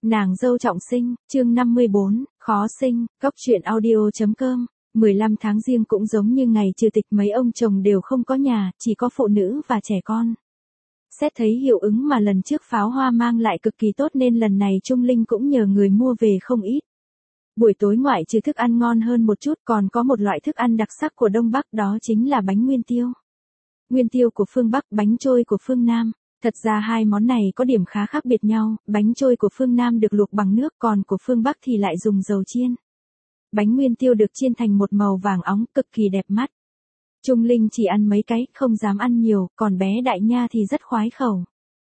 Nàng dâu trọng sinh, chương 54, khó sinh, góc truyện audio.com. 15 tháng Giêng cũng giống như ngày trừ tịch, mấy ông chồng đều không có nhà, chỉ có phụ nữ và trẻ con. Xét thấy hiệu ứng mà lần trước pháo hoa mang lại cực kỳ tốt nên lần này Trung Linh cũng nhờ người mua về không ít. Buổi tối ngoại trừ thức ăn ngon hơn một chút còn có một loại thức ăn đặc sắc của Đông Bắc, đó chính là bánh nguyên tiêu. Nguyên tiêu của phương Bắc, bánh trôi của phương Nam. Thật ra hai món này có điểm khá khác biệt nhau, bánh trôi của phương Nam được luộc bằng nước, còn của phương Bắc thì lại dùng dầu chiên. Bánh nguyên tiêu được chiên thành một màu vàng óng cực kỳ đẹp mắt. Trung Linh chỉ ăn mấy cái, không dám ăn nhiều, còn bé Đại Nha thì rất khoái khẩu.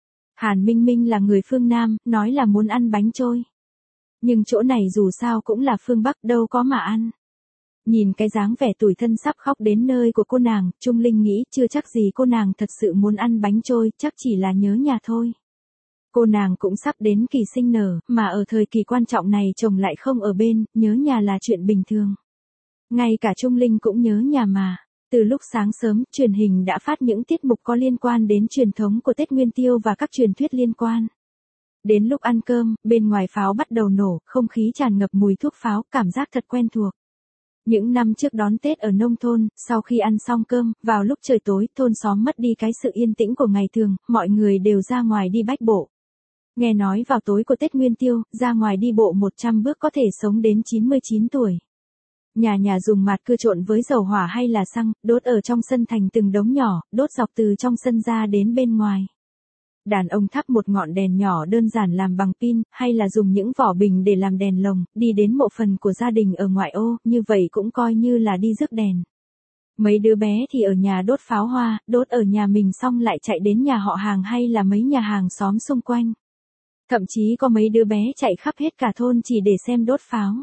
Hàn Minh Minh là người phương Nam, nói là muốn ăn bánh trôi. Nhưng chỗ này dù sao cũng là phương Bắc, đâu có mà ăn. Nhìn cái dáng vẻ tủi thân sắp khóc đến nơi của cô nàng, Trung Linh nghĩ chưa chắc gì cô nàng thật sự muốn ăn bánh trôi, chắc chỉ là nhớ nhà thôi. Cô nàng cũng sắp đến kỳ sinh nở, mà ở thời kỳ quan trọng này chồng lại không ở bên, nhớ nhà là chuyện bình thường. Ngay cả Trung Linh cũng nhớ nhà mà. Từ lúc sáng sớm, truyền hình đã phát những tiết mục có liên quan đến truyền thống của Tết Nguyên Tiêu và các truyền thuyết liên quan. Đến lúc ăn cơm, bên ngoài pháo bắt đầu nổ, không khí tràn ngập mùi thuốc pháo, cảm giác thật quen thuộc. Những năm trước đón Tết ở nông thôn, sau khi ăn xong cơm, vào lúc trời tối, thôn xóm mất đi cái sự yên tĩnh của ngày thường, mọi người đều ra ngoài đi bách bộ. Nghe nói vào tối của Tết Nguyên Tiêu, ra ngoài đi bộ 100 bước có thể sống đến 99 tuổi. Nhà nhà dùng mạt cưa trộn với dầu hỏa hay là xăng, đốt ở trong sân thành từng đống nhỏ, đốt dọc từ trong sân ra đến bên ngoài. Đàn ông thắp một ngọn đèn nhỏ đơn giản làm bằng pin, hay là dùng những vỏ bình để làm đèn lồng, đi đến mộ phần của gia đình ở ngoại ô, như vậy cũng coi như là đi rước đèn. Mấy đứa bé thì ở nhà đốt pháo hoa, đốt ở nhà mình xong lại chạy đến nhà họ hàng hay là mấy nhà hàng xóm xung quanh. Thậm chí có mấy đứa bé chạy khắp hết cả thôn chỉ để xem đốt pháo.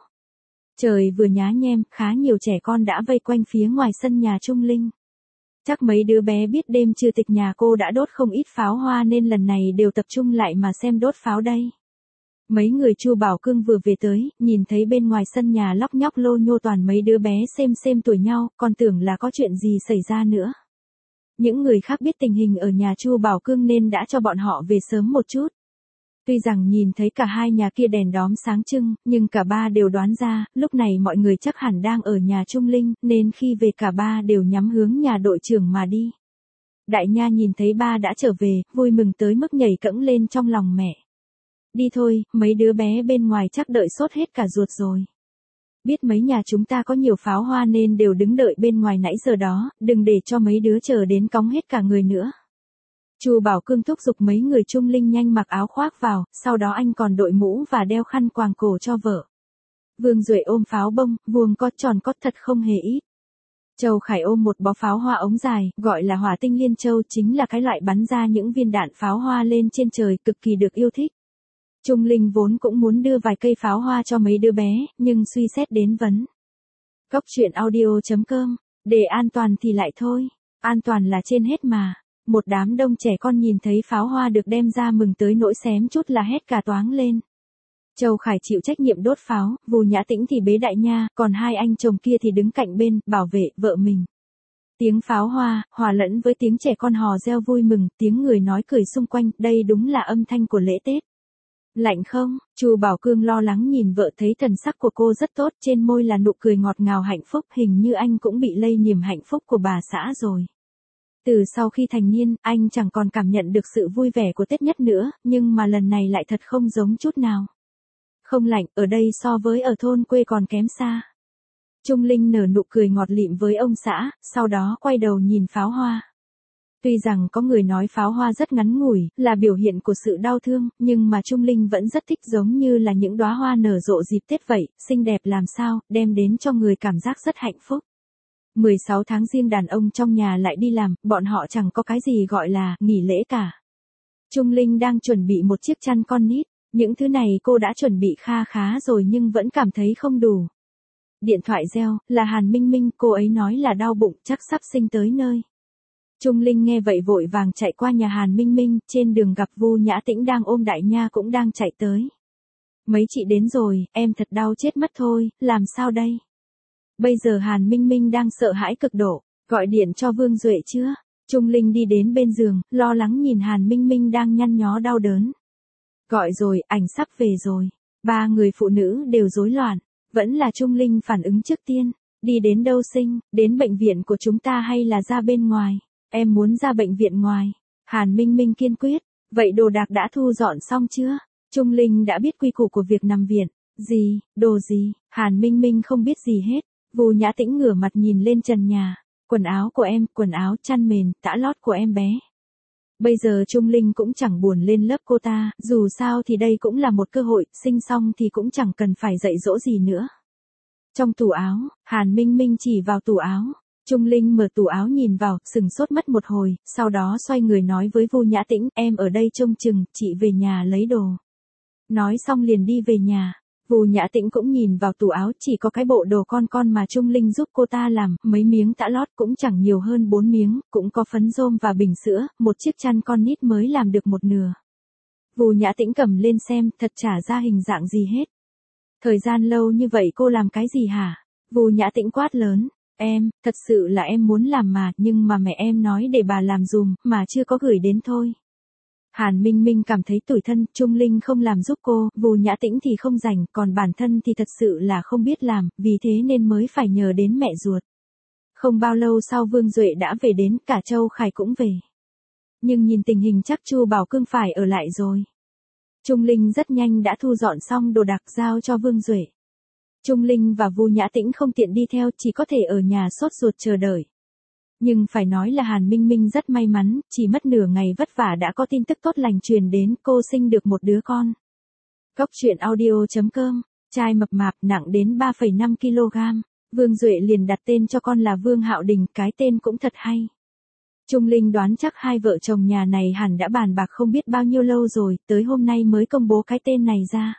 Trời vừa nhá nhem, khá nhiều trẻ con đã vây quanh phía ngoài sân nhà Trung Linh. Chắc mấy đứa bé biết đêm trừ tịch nhà cô đã đốt không ít pháo hoa nên lần này đều tập trung lại mà xem đốt pháo đây. Mấy người Chu Bảo Cương vừa về tới, nhìn thấy bên ngoài sân nhà lóc nhóc lô nhô toàn mấy đứa bé xem tuổi nhau, còn tưởng là có chuyện gì xảy ra nữa. Những người khác biết tình hình ở nhà Chu Bảo Cương nên đã cho bọn họ về sớm một chút. Tuy rằng nhìn thấy cả hai nhà kia đèn đóm sáng trưng, nhưng cả ba đều đoán ra, lúc này mọi người chắc hẳn đang ở nhà Trung Linh, nên khi về cả ba đều nhắm hướng nhà đội trưởng mà đi. Đại Nha nhìn thấy ba đã trở về, vui mừng tới mức nhảy cẫng lên trong lòng mẹ. Đi thôi, mấy đứa bé bên ngoài chắc đợi sốt hết cả ruột rồi. Biết mấy nhà chúng ta có nhiều pháo hoa nên đều đứng đợi bên ngoài nãy giờ đó, đừng để cho mấy đứa chờ đến cóng hết cả người nữa. Chu Bảo Cương thúc giục mấy người Trung Linh nhanh mặc áo khoác vào, sau đó anh còn đội mũ và đeo khăn quàng cổ cho vợ. Vương Duệ ôm pháo bông, vuông có tròn có thật không hề ít. Châu Khải ôm một bó pháo hoa ống dài, gọi là hỏa tinh liên châu, chính là cái loại bắn ra những viên đạn pháo hoa lên trên trời, cực kỳ được yêu thích. Trung Linh vốn cũng muốn đưa vài cây pháo hoa cho mấy đứa bé, nhưng suy xét đến vấn. Góc truyện audio.com, để an toàn thì lại thôi, an toàn là trên hết mà. Một đám đông trẻ con nhìn thấy pháo hoa được đem ra mừng tới nỗi xém chút là hét cả toáng lên. Châu Khải chịu trách nhiệm đốt pháo, Vù Nhã Tĩnh thì bế Đại Nha, còn hai anh chồng kia thì đứng cạnh bên, bảo vệ vợ mình. Tiếng pháo hoa, hòa lẫn với tiếng trẻ con hò reo vui mừng, tiếng người nói cười xung quanh, đây đúng là âm thanh của lễ Tết. Lạnh không? Chu Bảo Cương lo lắng nhìn vợ, thấy thần sắc của cô rất tốt, trên môi là nụ cười ngọt ngào hạnh phúc, hình như anh cũng bị lây nhiễm hạnh phúc của bà xã rồi. Từ sau khi thành niên, anh chẳng còn cảm nhận được sự vui vẻ của Tết nhất nữa, nhưng mà lần này lại thật không giống chút nào. Không lạnh, ở đây so với ở thôn quê còn kém xa. Trung Linh nở nụ cười ngọt lịm với ông xã, sau đó quay đầu nhìn pháo hoa. Tuy rằng có người nói pháo hoa rất ngắn ngủi, là biểu hiện của sự đau thương, nhưng mà Trung Linh vẫn rất thích, giống như là những đóa hoa nở rộ dịp Tết vậy, xinh đẹp làm sao, đem đến cho người cảm giác rất hạnh phúc. 16 tháng Giêng đàn ông trong nhà lại đi làm, bọn họ chẳng có cái gì gọi là nghỉ lễ cả. Trung Linh đang chuẩn bị một chiếc chăn con nít, những thứ này cô đã chuẩn bị kha khá rồi nhưng vẫn cảm thấy không đủ. Điện thoại reo, là Hàn Minh Minh, cô ấy nói là đau bụng, chắc sắp sinh tới nơi. Trung Linh nghe vậy vội vàng chạy qua nhà Hàn Minh Minh, trên đường gặp Vu Nhã Tĩnh đang ôm Đại Nha cũng đang chạy tới. Mấy chị đến rồi, em thật đau chết mất thôi, làm sao đây? Bây giờ Hàn Minh Minh đang sợ hãi cực độ, gọi điện cho Vương Duệ chưa? Trung Linh đi đến bên giường, lo lắng nhìn Hàn Minh Minh đang nhăn nhó đau đớn. Gọi rồi, ảnh sắp về rồi. Ba người phụ nữ đều rối loạn. Vẫn là Trung Linh phản ứng trước tiên. Đi đến đâu sinh, đến bệnh viện của chúng ta hay là ra bên ngoài? Em muốn ra bệnh viện ngoài. Hàn Minh Minh kiên quyết. Vậy đồ đạc đã thu dọn xong chưa? Trung Linh đã biết quy củ của việc nằm viện. Gì, đồ gì? Hàn Minh Minh không biết gì hết. Vu Nhã Tĩnh ngửa mặt nhìn lên trần nhà. Quần áo của em, quần áo, chăn mền, tã lót của em bé. Bây giờ Trung Linh cũng chẳng buồn lên lớp cô ta, dù sao thì đây cũng là một cơ hội, sinh xong thì cũng chẳng cần phải dạy dỗ gì nữa. Trong tủ áo, Hàn Minh Minh chỉ vào tủ áo. Trung Linh mở tủ áo nhìn vào, sừng sốt mất một hồi, sau đó xoay người nói với Vu Nhã Tĩnh, em ở đây trông chừng, chị về nhà lấy đồ. Nói xong liền đi về nhà. Vu Nhã Tĩnh cũng nhìn vào tủ áo, chỉ có cái bộ đồ con mà Trung Linh giúp cô ta làm, mấy miếng tã lót cũng chẳng nhiều hơn 4 miếng, cũng có phấn rôm và bình sữa, một chiếc chăn con nít mới làm được một nửa. Vu Nhã Tĩnh cầm lên xem, thật chả ra hình dạng gì hết. Thời gian lâu như vậy cô làm cái gì hả? Vu Nhã Tĩnh quát lớn, em, thật sự là em muốn làm mà, nhưng mà mẹ em nói để bà làm dùm, mà chưa có gửi đến thôi. Hàn Minh Minh cảm thấy tủi thân, Trung Linh không làm giúp cô, Vu Nhã Tĩnh thì không rảnh, còn bản thân thì thật sự là không biết làm, vì thế nên mới phải nhờ đến mẹ ruột. Không bao lâu sau Vương Duệ đã về đến, cả Châu Khải cũng về. Nhưng nhìn tình hình chắc Chu Bảo Cương phải ở lại rồi. Trung Linh rất nhanh đã thu dọn xong đồ đạc giao cho Vương Duệ. Trung Linh và Vu Nhã Tĩnh không tiện đi theo, chỉ có thể ở nhà sốt ruột chờ đợi. Nhưng phải nói là Hàn Minh Minh rất may mắn, chỉ mất nửa ngày vất vả đã có tin tức tốt lành truyền đến, cô sinh được một đứa con. Cốc truyện audio.com, trai mập mạp nặng đến 3,5 kg. Vương Duệ liền đặt tên cho con là Vương Hạo Đình, cái tên cũng thật hay. Trung Linh đoán chắc hai vợ chồng nhà này hẳn đã bàn bạc không biết bao nhiêu lâu rồi, tới hôm nay mới công bố cái tên này ra.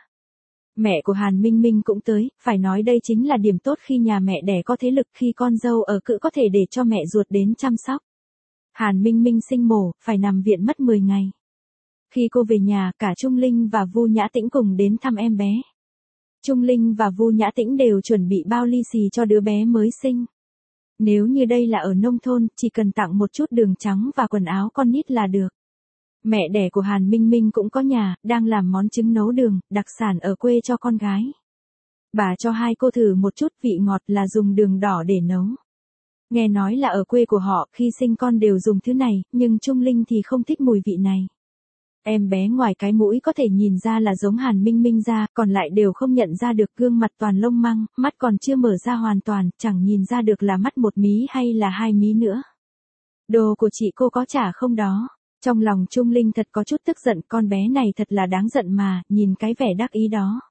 Mẹ của Hàn Minh Minh cũng tới, phải nói đây chính là điểm tốt khi nhà mẹ đẻ có thế lực, khi con dâu ở cữ có thể để cho mẹ ruột đến chăm sóc. Hàn Minh Minh sinh mổ, phải nằm viện mất 10 ngày. Khi cô về nhà, cả Trung Linh và Vu Nhã Tĩnh cùng đến thăm em bé. Trung Linh và Vu Nhã Tĩnh đều chuẩn bị bao lì xì cho đứa bé mới sinh. Nếu như đây là ở nông thôn, chỉ cần tặng một chút đường trắng và quần áo con nít là được. Mẹ đẻ của Hàn Minh Minh cũng có nhà, đang làm món trứng nấu đường, đặc sản ở quê cho con gái. Bà cho hai cô thử một chút, vị ngọt là dùng đường đỏ để nấu. Nghe nói là ở quê của họ, khi sinh con đều dùng thứ này, nhưng Trung Linh thì không thích mùi vị này. Em bé ngoài cái mũi có thể nhìn ra là giống Hàn Minh Minh ra, còn lại đều không nhận ra được, gương mặt toàn lông măng, mắt còn chưa mở ra hoàn toàn, chẳng nhìn ra được là mắt một mí hay là hai mí nữa. Đồ của chị cô có trả không đó? Trong lòng Trung Linh thật có chút tức giận, con bé này thật là đáng giận mà, nhìn cái vẻ đắc ý đó.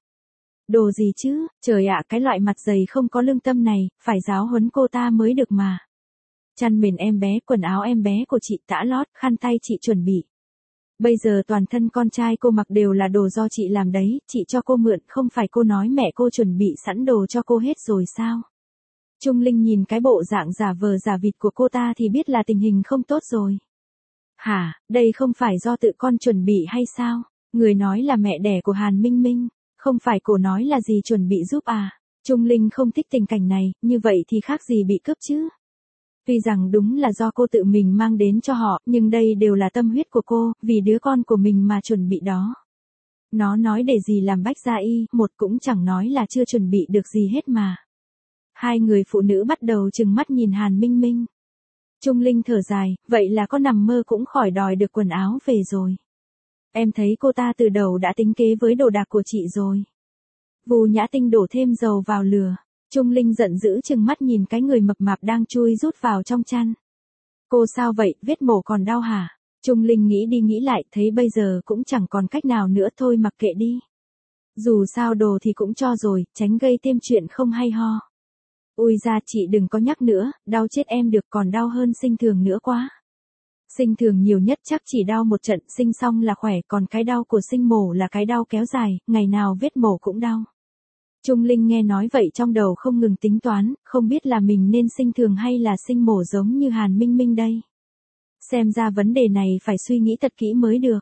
Đồ gì chứ, trời ạ, cái loại mặt dày không có lương tâm này, phải giáo huấn cô ta mới được mà. Chăn mền em bé, quần áo em bé của chị, tã lót, khăn tay chị chuẩn bị. Bây giờ toàn thân con trai cô mặc đều là đồ do chị làm đấy, chị cho cô mượn, không phải cô nói mẹ cô chuẩn bị sẵn đồ cho cô hết rồi sao? Trung Linh nhìn cái bộ dạng giả vờ giả vịt của cô ta thì biết là tình hình không tốt rồi. Hả, đây không phải do tự con chuẩn bị hay sao? Người nói là mẹ đẻ của Hàn Minh Minh, không phải cô nói là gì chuẩn bị giúp à? Trung Linh không thích tình cảnh này, như vậy thì khác gì bị cướp chứ? Tuy rằng đúng là do cô tự mình mang đến cho họ, nhưng đây đều là tâm huyết của cô, vì đứa con của mình mà chuẩn bị đó. Nó nói để gì làm bách gia y, một cũng chẳng nói là chưa chuẩn bị được gì hết mà. Hai người phụ nữ bắt đầu trừng mắt nhìn Hàn Minh Minh. Trung Linh thở dài, vậy là có nằm mơ cũng khỏi đòi được quần áo về rồi. Em thấy cô ta từ đầu đã tính kế với đồ đạc của chị rồi. Vu Nhã Tĩnh đổ thêm dầu vào lửa. Trung Linh giận dữ trừng mắt nhìn cái người mập mạp đang chui rút vào trong chăn. Cô sao vậy, vết mổ còn đau hả? Trung Linh nghĩ đi nghĩ lại, thấy bây giờ cũng chẳng còn cách nào nữa, thôi mặc kệ đi. Dù sao đồ thì cũng cho rồi, tránh gây thêm chuyện không hay ho. Ui ra chị đừng có nhắc nữa, đau chết em được, còn đau hơn sinh thường nữa quá. Sinh thường nhiều nhất chắc chỉ đau một trận, sinh xong là khỏe, còn cái đau của sinh mổ là cái đau kéo dài, ngày nào vết mổ cũng đau. Trung Linh nghe nói vậy trong đầu không ngừng tính toán, không biết là mình nên sinh thường hay là sinh mổ giống như Hàn Minh Minh đây. Xem ra vấn đề này phải suy nghĩ thật kỹ mới được.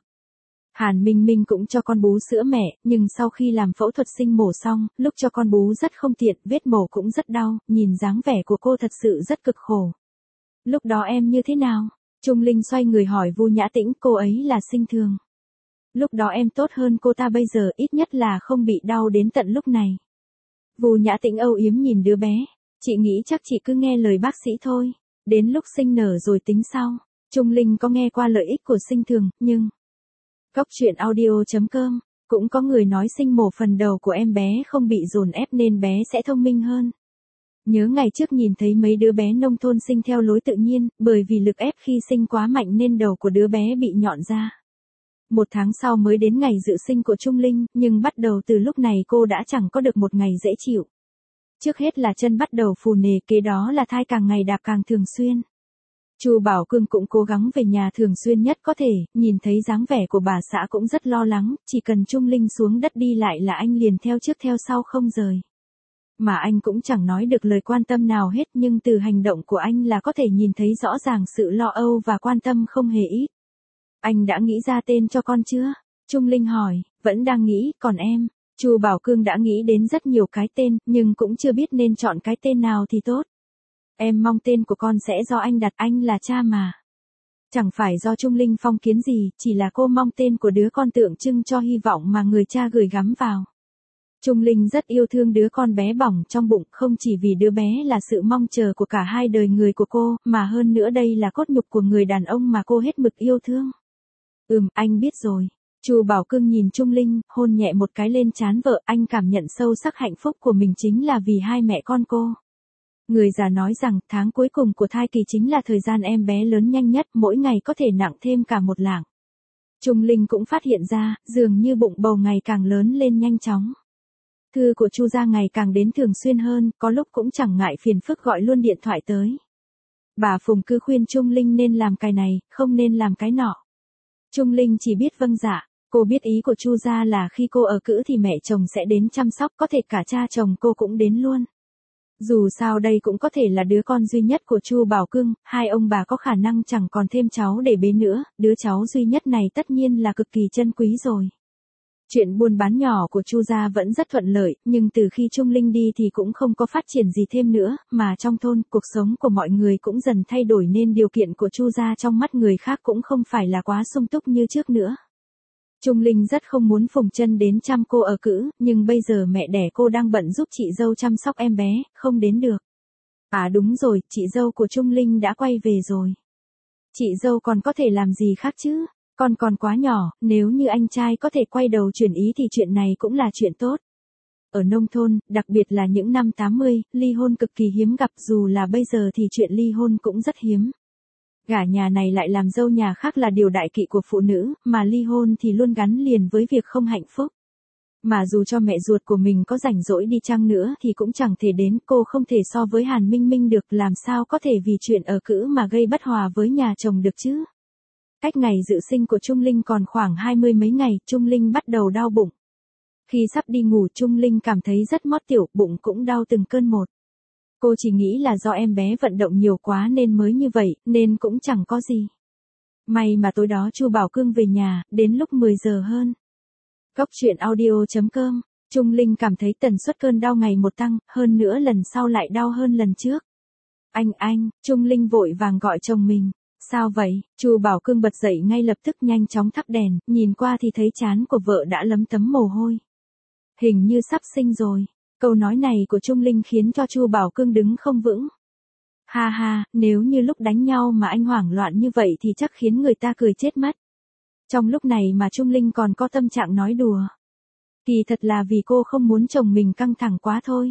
Hàn Minh Minh cũng cho con bú sữa mẹ, nhưng sau khi làm phẫu thuật sinh mổ xong, lúc cho con bú rất không tiện, vết mổ cũng rất đau, nhìn dáng vẻ của cô thật sự rất cực khổ. Lúc đó em như thế nào? Trung Linh xoay người hỏi Vu Nhã Tĩnh, cô ấy là sinh thường. Lúc đó em tốt hơn cô ta bây giờ, ít nhất là không bị đau đến tận lúc này. Vu Nhã Tĩnh âu yếm nhìn đứa bé. Chị nghĩ chắc chị cứ nghe lời bác sĩ thôi. Đến lúc sinh nở rồi tính sau. Trung Linh có nghe qua lợi ích của sinh thường, nhưng... Cốc truyện audio.com. Cũng có người nói sinh mổ phần đầu của em bé không bị dồn ép nên bé sẽ thông minh hơn. Nhớ ngày trước nhìn thấy mấy đứa bé nông thôn sinh theo lối tự nhiên, bởi vì lực ép khi sinh quá mạnh nên đầu của đứa bé bị nhọn ra. 1 tháng sau mới đến ngày dự sinh của Trung Linh, nhưng bắt đầu từ lúc này cô đã chẳng có được một ngày dễ chịu. Trước hết là chân bắt đầu phù nề, kế đó là thai càng ngày đạp càng thường xuyên. Chu Bảo Cương cũng cố gắng về nhà thường xuyên nhất có thể, nhìn thấy dáng vẻ của bà xã cũng rất lo lắng, chỉ cần Trung Linh xuống đất đi lại là anh liền theo trước theo sau không rời. Mà anh cũng chẳng nói được lời quan tâm nào hết, nhưng từ hành động của anh là có thể nhìn thấy rõ ràng sự lo âu và quan tâm không hề ít. Anh đã nghĩ ra tên cho con chưa? Trung Linh hỏi. Vẫn đang nghĩ, còn em? Chu Bảo Cương đã nghĩ đến rất nhiều cái tên, nhưng cũng chưa biết nên chọn cái tên nào thì tốt. Em mong tên của con sẽ do anh đặt, anh là cha mà. Chẳng phải do Trung Linh phong kiến gì, chỉ là cô mong tên của đứa con tượng trưng cho hy vọng mà người cha gửi gắm vào. Trung Linh rất yêu thương đứa con bé bỏng trong bụng, không chỉ vì đứa bé là sự mong chờ của cả hai đời người của cô, mà hơn nữa đây là cốt nhục của người đàn ông mà cô hết mực yêu thương. Anh biết rồi. Chu Bảo Cương nhìn Trung Linh, hôn nhẹ một cái lên trán vợ, anh cảm nhận sâu sắc hạnh phúc của mình chính là vì hai mẹ con cô. Người già nói rằng tháng cuối cùng của thai kỳ chính là thời gian em bé lớn nhanh nhất, mỗi ngày có thể nặng thêm cả 1 lạng. Trung Linh cũng phát hiện ra, dường như bụng bầu ngày càng lớn lên nhanh chóng. Thư của Chu gia ngày càng đến thường xuyên hơn, có lúc cũng chẳng ngại phiền phức gọi luôn điện thoại tới. Bà Phùng cứ khuyên Trung Linh nên làm cái này, không nên làm cái nọ. Trung Linh chỉ biết vâng dạ. Cô biết ý của Chu gia là khi cô ở cữ thì mẹ chồng sẽ đến chăm sóc, có thể cả cha chồng cô cũng đến luôn. Dù sao đây cũng có thể là đứa con duy nhất của Chu Bảo Cương, hai ông bà có khả năng chẳng còn thêm cháu để bế nữa, đứa cháu duy nhất này tất nhiên là cực kỳ trân quý rồi. Chuyện buôn bán nhỏ của Chu gia vẫn rất thuận lợi, nhưng từ khi Trung Linh đi thì cũng không có phát triển gì thêm nữa, mà trong thôn, cuộc sống của mọi người cũng dần thay đổi nên điều kiện của Chu gia trong mắt người khác cũng không phải là quá sung túc như trước nữa. Trung Linh rất không muốn Phùng Chân đến chăm cô ở cữ, nhưng bây giờ mẹ đẻ cô đang bận giúp chị dâu chăm sóc em bé, không đến được. À đúng rồi, chị dâu của Trung Linh đã quay về rồi. Chị dâu còn có thể làm gì khác chứ? Con còn quá nhỏ, nếu như anh trai có thể quay đầu chuyển ý thì chuyện này cũng là chuyện tốt. Ở nông thôn, đặc biệt là những năm 80, ly hôn cực kỳ hiếm gặp, dù là bây giờ thì chuyện ly hôn cũng rất hiếm. Gả nhà này lại làm dâu nhà khác là điều đại kỵ của phụ nữ, mà ly hôn thì luôn gắn liền với việc không hạnh phúc. Mà dù cho mẹ ruột của mình có rảnh rỗi đi chăng nữa thì cũng chẳng thể đến, cô không thể so với Hàn Minh Minh được, làm sao có thể vì chuyện ở cữ mà gây bất hòa với nhà chồng được chứ. Cách ngày dự sinh của Trung Linh còn khoảng 20 mấy ngày, Trung Linh bắt đầu đau bụng. Khi sắp đi ngủ Trung Linh cảm thấy rất mót tiểu, bụng cũng đau từng cơn một. Cô chỉ nghĩ là do em bé vận động nhiều quá nên mới như vậy, nên cũng chẳng có gì. May mà tối đó Chu Bảo Cương về nhà, đến lúc 10 giờ hơn. Cốc truyện audio.com, Trung Linh cảm thấy tần suất cơn đau ngày một tăng, hơn nữa lần sau lại đau hơn lần trước. Anh, Trung Linh vội vàng gọi chồng mình. Sao vậy? Chu Bảo Cương bật dậy ngay lập tức nhanh chóng thắp đèn, nhìn qua thì thấy trán của vợ đã lấm tấm mồ hôi. Hình như sắp sinh rồi. Câu nói này của Trung Linh khiến cho Chu Bảo Cương đứng không vững. Ha ha, nếu như lúc đánh nhau mà anh hoảng loạn như vậy thì chắc khiến người ta cười chết mất. Trong lúc này mà Trung Linh còn có tâm trạng nói đùa. Kỳ thật là vì cô không muốn chồng mình căng thẳng quá thôi.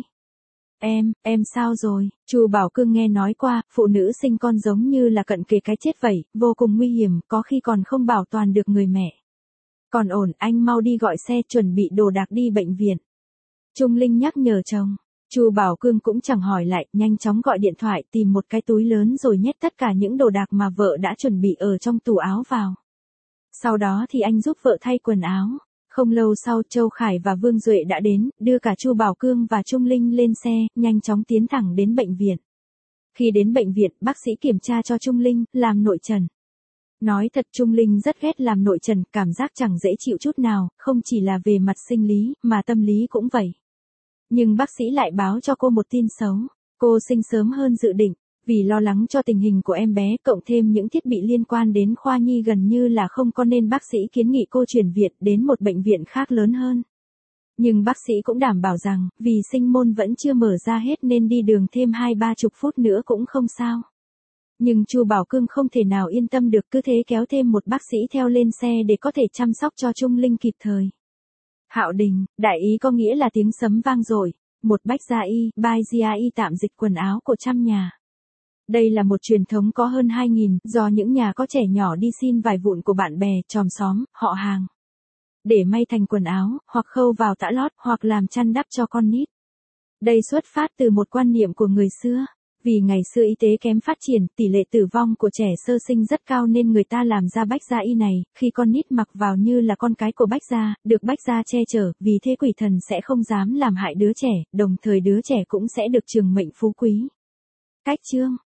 Em sao rồi? Chu Bảo Cương nghe nói qua, phụ nữ sinh con giống như là cận kề cái chết vậy, vô cùng nguy hiểm, có khi còn không bảo toàn được người mẹ. Còn ổn, anh mau đi gọi xe chuẩn bị đồ đạc đi bệnh viện. Trung Linh nhắc nhở chồng. Chu Bảo Cương cũng chẳng hỏi lại, nhanh chóng gọi điện thoại tìm một cái túi lớn rồi nhét tất cả những đồ đạc mà vợ đã chuẩn bị ở trong tủ áo vào. Sau đó thì anh giúp vợ thay quần áo. Không lâu sau Châu Khải và Vương Duệ đã đến, đưa cả Chu Bảo Cương và Trung Linh lên xe, nhanh chóng tiến thẳng đến bệnh viện. Khi đến bệnh viện, bác sĩ kiểm tra cho Trung Linh, làm nội trần. Nói thật Trung Linh rất ghét làm nội trần, cảm giác chẳng dễ chịu chút nào, không chỉ là về mặt sinh lý, mà tâm lý cũng vậy. Nhưng bác sĩ lại báo cho cô một tin xấu, cô sinh sớm hơn dự định. Vì lo lắng cho tình hình của em bé, cộng thêm những thiết bị liên quan đến khoa nhi gần như là không có, nên bác sĩ kiến nghị cô chuyển viện đến một bệnh viện khác lớn hơn. Nhưng bác sĩ cũng đảm bảo rằng, vì sinh môn vẫn chưa mở ra hết nên đi đường thêm 20-30 phút nữa cũng không sao. Nhưng Chu Bảo Cương không thể nào yên tâm được, cứ thế kéo thêm một bác sĩ theo lên xe để có thể chăm sóc cho Trung Linh kịp thời. Hạo Đình, đại ý có nghĩa là tiếng sấm vang dội, một bách gia y, bai gia y tạm dịch quần áo của trăm nhà. Đây là một truyền thống có hơn 2.000, do những nhà có trẻ nhỏ đi xin vài vụn của bạn bè, chòm xóm, họ hàng. Để may thành quần áo, hoặc khâu vào tã lót, hoặc làm chăn đắp cho con nít. Đây xuất phát từ một quan niệm của người xưa. Vì ngày xưa y tế kém phát triển, tỷ lệ tử vong của trẻ sơ sinh rất cao nên người ta làm ra bách gia y này, khi con nít mặc vào như là con cái của bách gia, được bách gia che chở, vì thế quỷ thần sẽ không dám làm hại đứa trẻ, đồng thời đứa trẻ cũng sẽ được trường mệnh phú quý. Cách chương